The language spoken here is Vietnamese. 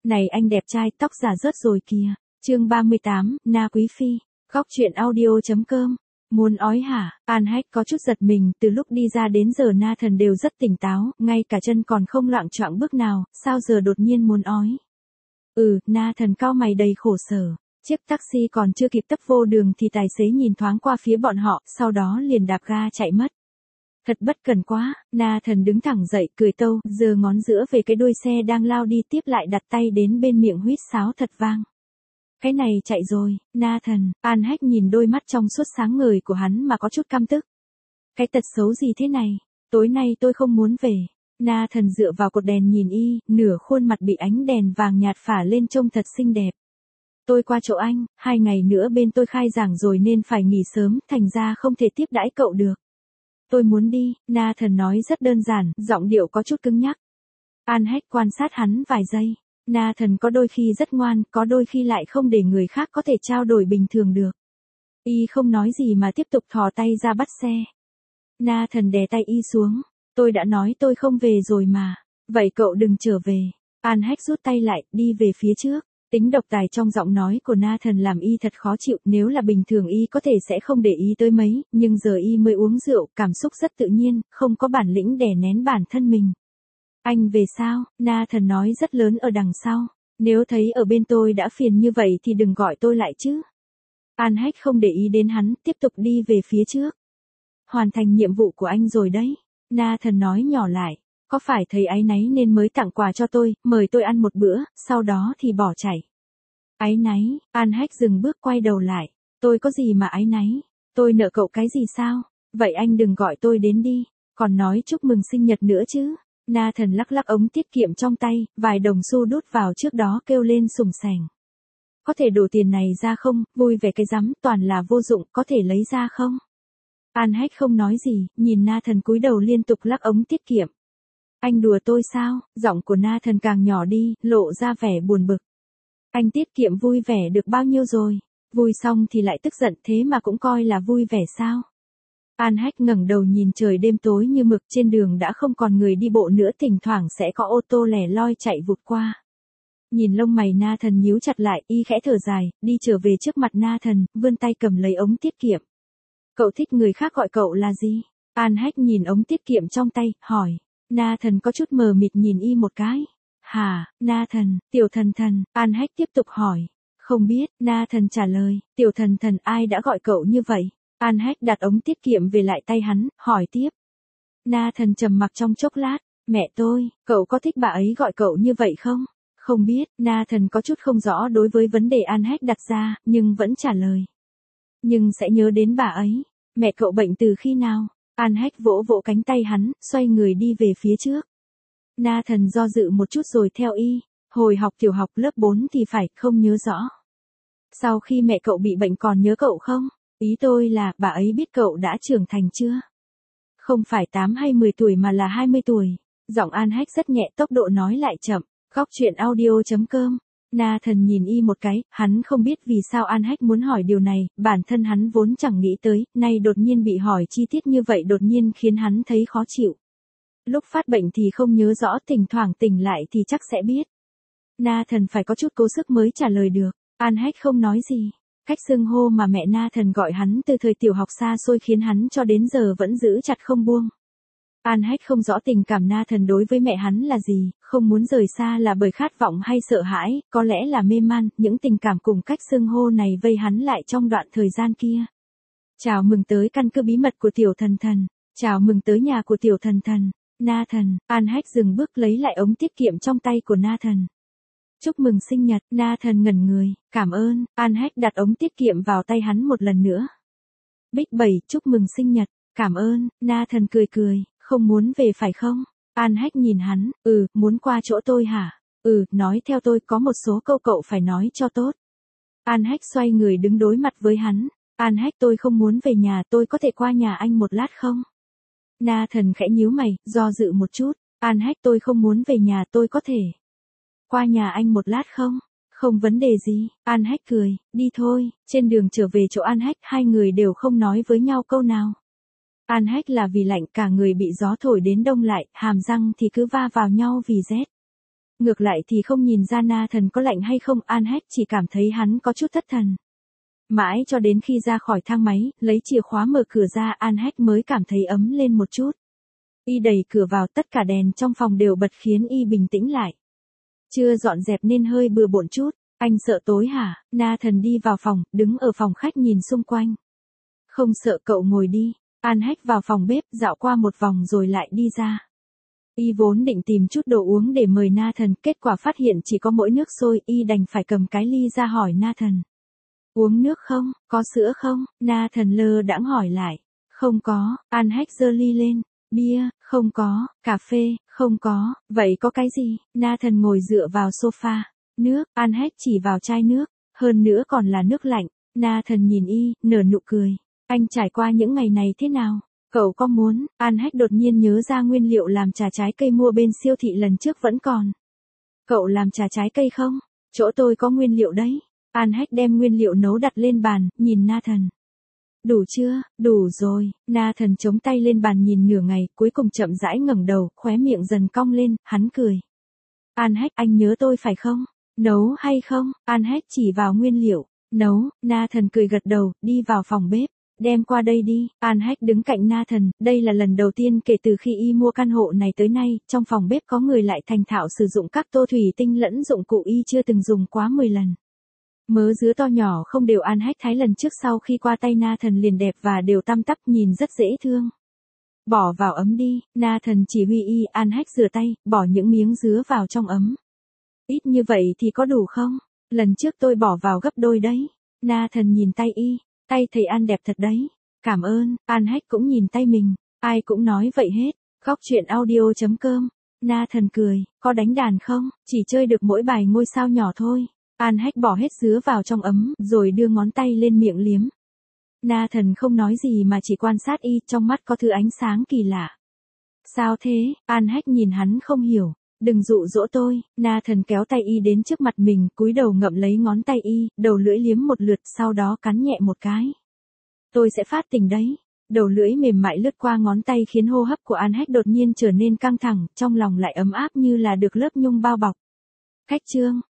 Này anh đẹp trai, tóc giả rớt rồi kìa. Chương 38, Na Quý Phi. Góc truyện audio.com. Muốn ói hả? An Hách có chút giật mình, từ lúc đi ra đến giờ Nathan đều rất tỉnh táo, ngay cả chân còn không loạng choạng bước nào, sao giờ đột nhiên muốn ói? Nathan cau mày đầy khổ sở. Chiếc taxi còn chưa kịp tấp vô đường thì tài xế nhìn thoáng qua phía bọn họ, sau đó liền đạp ga chạy mất. Thật bất cần quá, Nathan đứng thẳng dậy, cười tâu, giơ ngón giữa về cái đuôi xe đang lao đi, tiếp lại đặt tay đến bên miệng huýt sáo thật vang. Cái này chạy rồi, Nathan. An Hách nhìn đôi mắt trong suốt sáng ngời của hắn mà có chút căm tức. Cái tật xấu gì thế này? Tối nay tôi không muốn về. Nathan dựa vào cột đèn nhìn y, nửa khuôn mặt bị ánh đèn vàng nhạt phả lên trông thật xinh đẹp. Tôi qua chỗ anh, 2 ngày nữa bên tôi khai giảng rồi nên phải nghỉ sớm, thành ra không thể tiếp đãi cậu được. Tôi muốn đi, Nathan nói rất đơn giản, giọng điệu có chút cứng nhắc. An Hách quan sát hắn vài giây. Nathan có đôi khi rất ngoan, có đôi khi lại không để người khác có thể trao đổi bình thường được. Y không nói gì mà tiếp tục thò tay ra bắt xe. Nathan đè tay y xuống. Tôi đã nói tôi không về rồi mà. Vậy cậu đừng trở về. An Hách rút tay lại, đi về phía trước. Tính độc tài trong giọng nói của Nathan làm y thật khó chịu, nếu là bình thường y có thể sẽ không để ý tới mấy, nhưng giờ y mới uống rượu, cảm xúc rất tự nhiên, không có bản lĩnh đè nén bản thân mình. Anh về sao? Nathan nói rất lớn ở đằng sau. Nếu thấy ở bên tôi đã phiền như vậy thì đừng gọi tôi lại chứ. An Hách không để ý đến hắn, tiếp tục đi về phía trước. Hoàn thành nhiệm vụ của anh rồi đấy. Nathan nói nhỏ lại. Có phải thấy áy náy nên mới tặng quà cho tôi, mời tôi ăn một bữa, sau đó thì bỏ chạy. Áy náy? An Hách dừng bước quay đầu lại. Tôi có gì mà áy náy? Tôi nợ cậu cái gì sao? Vậy anh đừng gọi tôi đến đi. Còn nói chúc mừng sinh nhật nữa chứ. Nathan lắc lắc ống tiết kiệm trong tay, vài đồng xu đút vào trước đó kêu lên sùng sành. Có thể đổ tiền này ra không? Vui vẻ cái rắm, toàn là vô dụng, có thể lấy ra không? An Hách không nói gì, nhìn Nathan cúi đầu liên tục lắc ống tiết kiệm. Anh đùa tôi sao? Giọng của Nathan càng nhỏ đi, lộ ra vẻ buồn bực. Anh tiết kiệm vui vẻ được bao nhiêu rồi? Vui xong thì lại tức giận, thế mà cũng coi là vui vẻ sao? An Hách ngẩng đầu nhìn trời đêm tối như mực, trên đường đã không còn người đi bộ nữa, thỉnh thoảng sẽ có ô tô lẻ loi chạy vụt qua. Nhìn lông mày Nathan nhíu chặt lại, y khẽ thở dài, đi trở về trước mặt Nathan, vươn tay cầm lấy ống tiết kiệm. Cậu thích người khác gọi cậu là gì? An Hách nhìn ống tiết kiệm trong tay, hỏi. Nathan có chút mờ mịt nhìn y một cái. Hả, Nathan, tiểu thần thần, An Hách tiếp tục hỏi. Không biết, Nathan trả lời, tiểu thần thần, ai đã gọi cậu như vậy? An Hách đặt ống tiết kiệm về lại tay hắn, hỏi tiếp. Nathan trầm mặc trong chốc lát, mẹ tôi, cậu có thích bà ấy gọi cậu như vậy không? Không biết, Nathan có chút không rõ đối với vấn đề An Hách đặt ra, nhưng vẫn trả lời. Nhưng sẽ nhớ đến bà ấy. Mẹ cậu bệnh từ khi nào? An Hách vỗ vỗ cánh tay hắn, xoay người đi về phía trước. Nathan do dự một chút rồi theo y. Hồi học tiểu học lớp 4 thì phải, không nhớ rõ. Sau khi mẹ cậu bị bệnh còn nhớ cậu không? Ý tôi là, bà ấy biết cậu đã trưởng thành chưa? Không phải 8 hay 10 tuổi mà là 20 tuổi. Giọng An Hách rất nhẹ, tốc độ nói lại chậm. Góc truyện audio.com. Nathan nhìn y một cái, hắn không biết vì sao An Hách muốn hỏi điều này, bản thân hắn vốn chẳng nghĩ tới, nay đột nhiên bị hỏi chi tiết như vậy đột nhiên khiến hắn thấy khó chịu. Lúc phát bệnh thì không nhớ rõ, thỉnh thoảng tỉnh lại thì chắc sẽ biết. Nathan phải có chút cố sức mới trả lời được. An Hách không nói gì. Cách xưng hô mà mẹ Nathan gọi hắn từ thời tiểu học xa xôi khiến hắn cho đến giờ vẫn giữ chặt không buông. An Hách không rõ tình cảm Nathan đối với mẹ hắn là gì, không muốn rời xa là bởi khát vọng hay sợ hãi, có lẽ là mê man, những tình cảm cùng cách xưng hô này vây hắn lại trong đoạn thời gian kia. Chào mừng tới căn cứ bí mật của tiểu thần thần. Chào mừng tới nhà của tiểu thần thần. Nathan, An Hách dừng bước lấy lại ống tiết kiệm trong tay của Nathan. Chúc mừng sinh nhật, Nathan ngẩn người, cảm ơn, An Hách đặt ống tiết kiệm vào tay hắn một lần nữa. Bích 7, chúc mừng sinh nhật, cảm ơn, Nathan cười cười, không muốn về phải không? An Hách nhìn hắn, muốn qua chỗ tôi hả? Nói theo tôi, có một số câu cậu phải nói cho tốt. An Hách xoay người đứng đối mặt với hắn. An Hách, tôi không muốn về nhà, tôi có thể qua nhà anh một lát không? Nathan khẽ nhíu mày, do dự một chút. An Hách, tôi không muốn về nhà, tôi có thể qua nhà anh một lát không? Không vấn đề gì, An Hách cười, đi thôi. Trên đường trở về chỗ An Hách, hai người đều không nói với nhau câu nào. An Hách là vì lạnh, cả người bị gió thổi đến đông lại, hàm răng thì cứ va vào nhau vì rét. Ngược lại thì không nhìn ra Nathan có lạnh hay không, An Hách chỉ cảm thấy hắn có chút thất thần. Mãi cho đến khi ra khỏi thang máy, lấy chìa khóa mở cửa ra, An Hách mới cảm thấy ấm lên một chút. Y đẩy cửa vào, tất cả đèn trong phòng đều bật khiến y bình tĩnh lại. Chưa dọn dẹp nên hơi bừa bộn chút. Anh sợ tối hả? Nathan đi vào phòng, đứng ở phòng khách nhìn xung quanh. Không sợ, cậu ngồi đi. An Hách vào phòng bếp, dạo qua một vòng rồi lại đi ra. Y vốn định tìm chút đồ uống để mời Nathan, kết quả phát hiện chỉ có mỗi nước sôi, y đành phải cầm cái ly ra hỏi Nathan. Uống nước không? Có sữa không? Nathan lơ đãng hỏi lại. Không có. An Hách giơ ly lên. Bia? Không có. Cà phê? Không có. Vậy có cái gì? Nathan ngồi dựa vào sofa. Nước. An Hách chỉ vào chai nước. Hơn nữa còn là nước lạnh. Nathan nhìn y, nở nụ cười. Anh trải qua những ngày này thế nào? Cậu có muốn? An Hách đột nhiên nhớ ra nguyên liệu làm trà trái cây mua bên siêu thị lần trước vẫn còn. Cậu làm trà trái cây không? Chỗ tôi có nguyên liệu đấy. An Hách đem nguyên liệu nấu đặt lên bàn, nhìn Nathan. Đủ chưa? Đủ rồi. Nathan chống tay lên bàn nhìn nửa ngày, cuối cùng chậm rãi ngẩng đầu, khóe miệng dần cong lên, hắn cười. An Hách, anh nhớ tôi phải không? Nấu hay không? An Hách chỉ vào nguyên liệu. Nấu. Nathan cười gật đầu, đi vào phòng bếp. Đem qua đây đi. An Hách đứng cạnh Nathan, đây là lần đầu tiên kể từ khi y mua căn hộ này tới nay, trong phòng bếp có người lại thành thạo sử dụng các tô thủy tinh lẫn dụng cụ y chưa từng dùng quá 10 lần. Mớ dứa to nhỏ không đều An Hách thái lần trước sau khi qua tay Nathan liền đẹp và đều tăm tắp, nhìn rất dễ thương. Bỏ vào ấm đi. Nathan chỉ huy y. An Hách rửa tay, bỏ những miếng dứa vào trong ấm. Ít như vậy thì có đủ không? Lần trước tôi bỏ vào gấp đôi đấy. Nathan nhìn tay y. Tay thầy An đẹp thật đấy. Cảm ơn. An Hách cũng nhìn tay mình. Ai cũng nói vậy hết. Góc truyện audio.com. Nathan cười. Có đánh đàn không? Chỉ chơi được mỗi bài ngôi sao nhỏ thôi. An Hách bỏ hết dứa vào trong ấm, rồi đưa ngón tay lên miệng liếm. Nathan không nói gì mà chỉ quan sát y, trong mắt có thứ ánh sáng kỳ lạ. Sao thế? An Hách nhìn hắn không hiểu. Đừng dụ dỗ tôi. Nathan kéo tay y đến trước mặt mình, cúi đầu ngậm lấy ngón tay y, đầu lưỡi liếm một lượt, sau đó cắn nhẹ một cái. Tôi sẽ phát tình đấy. Đầu lưỡi mềm mại lướt qua ngón tay khiến hô hấp của An Hách đột nhiên trở nên căng thẳng, trong lòng lại ấm áp như là được lớp nhung bao bọc. Khách trương.